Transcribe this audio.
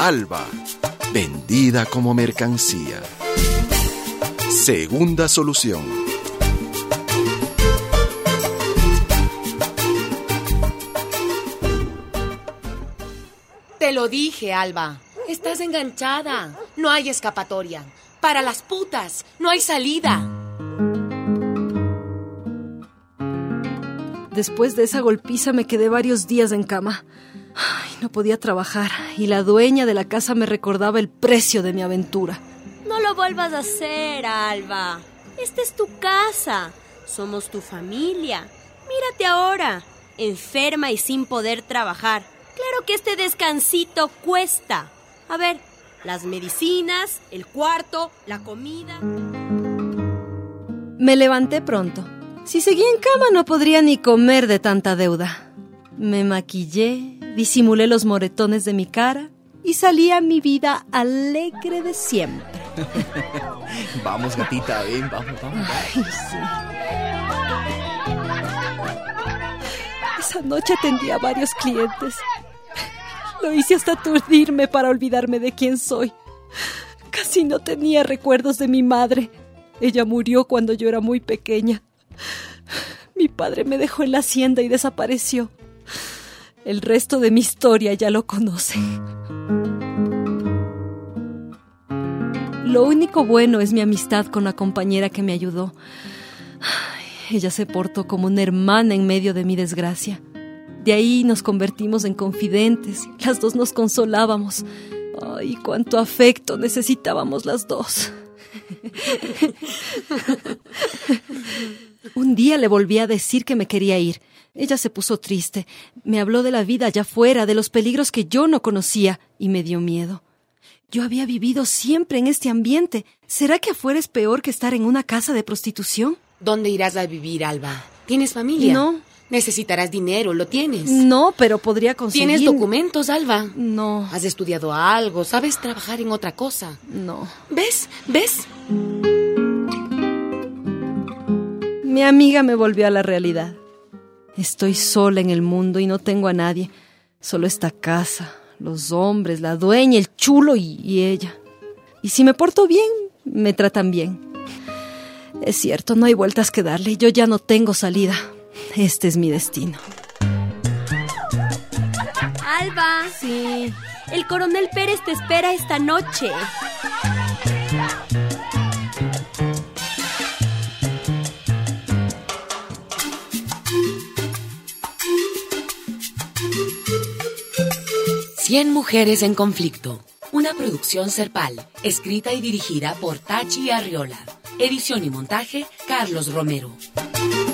Alba, vendida como mercancía. Segunda solución. Te lo dije, Alba. Estás enganchada. No hay escapatoria. Para las putas, no hay salida. Después de esa golpiza me quedé varios días en cama. Ay, no podía trabajar y la dueña de la casa me recordaba el precio de mi aventura. No lo vuelvas a hacer, Alba. Esta es tu casa. Somos tu familia. Mírate ahora, enferma y sin poder trabajar. Claro que este descansito cuesta. A ver, las medicinas, el cuarto, la comida. Me levanté pronto. Si seguía en cama no podría ni comer de tanta deuda. Me maquillé, disimulé los moretones de mi cara y salí a mi vida alegre de siempre. Vamos, gatita, ven, vamos. Ay, sí. Esa noche atendí a varios clientes. Lo hice hasta aturdirme para olvidarme de quién soy. Casi no tenía recuerdos de mi madre. Ella murió cuando yo era muy pequeña. Mi padre me dejó en la hacienda y desapareció. El resto de mi historia ya lo conoce. Lo único bueno es mi amistad con la compañera que me ayudó. Ay, ella se portó como una hermana en medio de mi desgracia. De ahí nos convertimos en confidentes. Las dos nos consolábamos. Ay, cuánto afecto necesitábamos las dos. Un día le volví a decir que me quería ir. Ella se puso triste. Me habló de la vida allá afuera, de los peligros que yo no conocía, y me dio miedo. Yo había vivido siempre en este ambiente. ¿Será que afuera es peor que estar en una casa de prostitución? ¿Dónde irás a vivir, Alba? ¿Tienes familia? No. Necesitarás dinero, ¿lo tienes? No, pero podría conseguir... ¿Tienes documentos, Alba? No. ¿Has estudiado algo? ¿Sabes trabajar en otra cosa? No. ¿Ves? Mi amiga me volvió a la realidad. Estoy sola en el mundo y no tengo a nadie. Solo esta casa, los hombres, la dueña, el chulo y ella. Y si me porto bien, me tratan bien. Es cierto, no hay vueltas que darle. Yo ya no tengo salida. Este es mi destino. Alba. Sí. El coronel Pérez te espera esta noche. Cien mujeres en conflicto. Una producción Serpal, escrita y dirigida por Tachi Arriola. Edición y montaje, Carlos Romero.